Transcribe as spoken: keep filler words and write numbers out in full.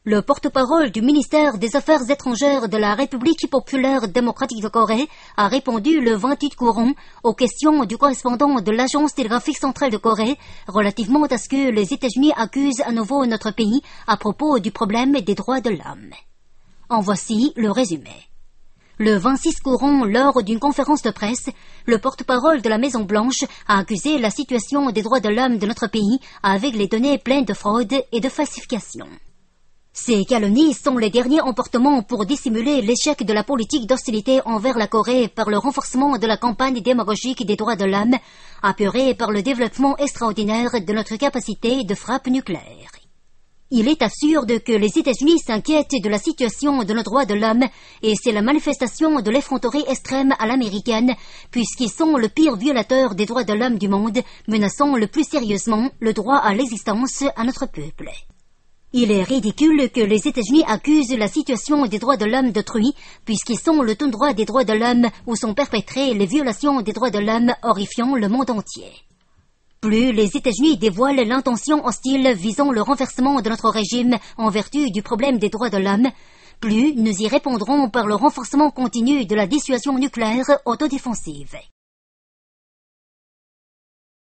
Le porte-parole du ministère des Affaires étrangères de la République populaire démocratique de Corée a répondu le vingt-huit courant aux questions du correspondant de l'Agence télégraphique centrale de Corée relativement à ce que les États-Unis accusent à nouveau notre pays à propos du problème des droits de l'homme. En voici le résumé. Le vingt-six courant, lors d'une conférence de presse, le porte-parole de la Maison-Blanche a accusé la situation des droits de l'homme de notre pays avec les données pleines de fraude et de falsification. Ces calomnies sont les derniers emportements pour dissimuler l'échec de la politique d'hostilité envers la Corée par le renforcement de la campagne démagogique des droits de l'homme, apurée par le développement extraordinaire de notre capacité de frappe nucléaire. Il est absurde que les États-Unis s'inquiètent de la situation de nos droits de l'homme et c'est la manifestation de l'effronterie extrême à l'américaine puisqu'ils sont le pire violateur des droits de l'homme du monde, menaçant le plus sérieusement le droit à l'existence à notre peuple. Il est ridicule que les États-Unis accusent la situation des droits de l'homme d'autrui, puisqu'ils sont le tout droit des droits de l'homme où sont perpétrées les violations des droits de l'homme horrifiant le monde entier. Plus les États-Unis dévoilent l'intention hostile visant le renversement de notre régime en vertu du problème des droits de l'homme, plus nous y répondrons par le renforcement continu de la dissuasion nucléaire autodéfensive.